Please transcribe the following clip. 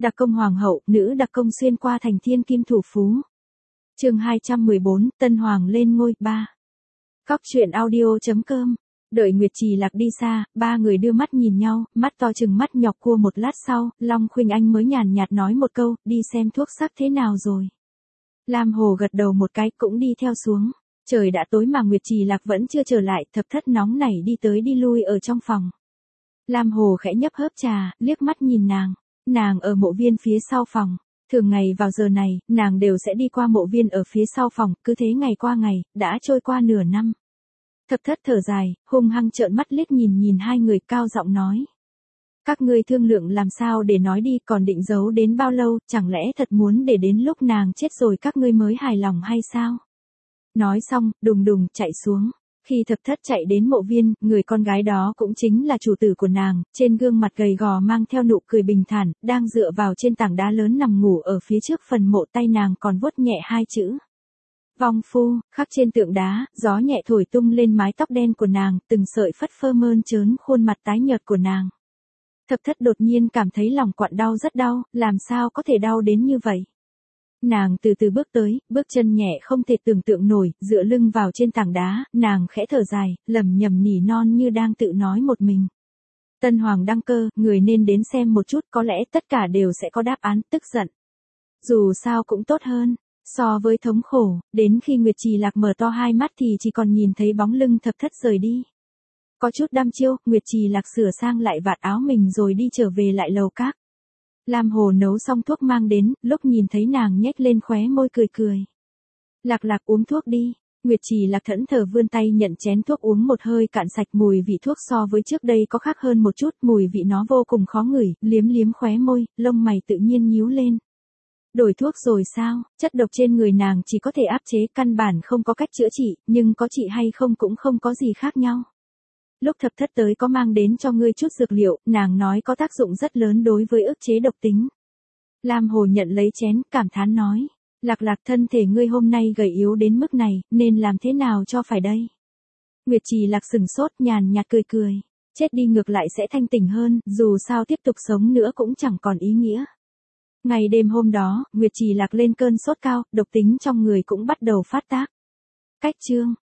Đặc công hoàng hậu, nữ đặc công xuyên qua thành thiên kim thủ phú. Chương 214, Tân Hoàng lên ngôi 3. Cóc truyện audio.com. Đợi Nguyệt Trì Lạc đi xa, ba người đưa mắt nhìn nhau, mắt to chừng mắt nhọc cua. Một lát sau, Long Khuynh Anh mới nhàn nhạt nói một câu, đi xem thuốc sắc thế nào rồi. Lam Hồ gật đầu một cái cũng đi theo xuống. Trời đã tối mà Nguyệt Trì Lạc vẫn chưa trở lại, Thập Thất nóng nảy đi tới đi lui ở trong phòng. Lam Hồ khẽ nhấp hớp trà, liếc mắt nhìn nàng. Nàng ở mộ viên phía sau phòng. Thường ngày vào giờ này, nàng đều sẽ đi qua mộ viên ở phía sau phòng, cứ thế ngày qua ngày, đã trôi qua nửa năm. Thập Thất thở dài, hung hăng trợn mắt liếc nhìn hai người, cao giọng nói. Các ngươi thương lượng làm sao để nói đi, còn định giấu đến bao lâu, chẳng lẽ thật muốn để đến lúc nàng chết rồi các ngươi mới hài lòng hay sao? Nói xong, đùng đùng chạy xuống. Khi Thập Thất chạy đến mộ viên, người con gái đó cũng chính là chủ tử của nàng, trên gương mặt gầy gò mang theo nụ cười bình thản, đang dựa vào trên tảng đá lớn nằm ngủ ở phía trước phần mộ, tay nàng còn vuốt nhẹ hai chữ. Vong phu, khắc trên tượng đá, gió nhẹ thổi tung lên mái tóc đen của nàng, từng sợi phất phơ mơn trớn khuôn mặt tái nhợt của nàng. Thập Thất đột nhiên cảm thấy lòng quặn đau, rất đau, làm sao có thể đau đến như vậy. Nàng từ từ bước tới, bước chân nhẹ không thể tưởng tượng nổi, dựa lưng vào trên tảng đá, nàng khẽ thở dài, lẩm nhẩm nỉ non như đang tự nói một mình. Tân Hoàng đăng cơ, người nên đến xem một chút, có lẽ tất cả đều sẽ có đáp án. Tức giận. Dù sao cũng tốt hơn. So với thống khổ, đến khi Nguyệt Trì Lạc mở to hai mắt thì chỉ còn nhìn thấy bóng lưng Thập Thất rời đi. Có chút đăm chiêu, Nguyệt Trì Lạc sửa sang lại vạt áo mình rồi đi trở về lại lầu các. Lam Hồ nấu xong thuốc mang đến, lúc nhìn thấy nàng nhếch lên khóe môi cười cười. Lạc Lạc uống thuốc đi. Nguyệt Trì Lạc thẫn thờ vươn tay nhận chén thuốc uống một hơi cạn sạch. Mùi vị thuốc so với trước đây có khác hơn một chút, mùi vị nó vô cùng khó ngửi, liếm khóe môi, lông mày tự nhiên nhíu lên. Đổi thuốc rồi sao? Chất độc trên người nàng chỉ có thể áp chế, căn bản không có cách chữa trị, nhưng có trị hay không cũng không có gì khác nhau. Lúc Thập Thất tới có mang đến cho ngươi chút dược liệu, nàng nói có tác dụng rất lớn đối với ức chế độc tính. Lam Hồ nhận lấy chén, cảm thán nói. Lạc Lạc, thân thể ngươi hôm nay gầy yếu đến mức này, nên làm thế nào cho phải đây? Nguyệt Trì Lạc sừng sốt, nhàn nhạt cười cười. Chết đi ngược lại sẽ thanh tỉnh hơn, dù sao tiếp tục sống nữa cũng chẳng còn ý nghĩa. Ngày đêm hôm đó, Nguyệt Trì Lạc lên cơn sốt cao, độc tính trong người cũng bắt đầu phát tác. Cách chương.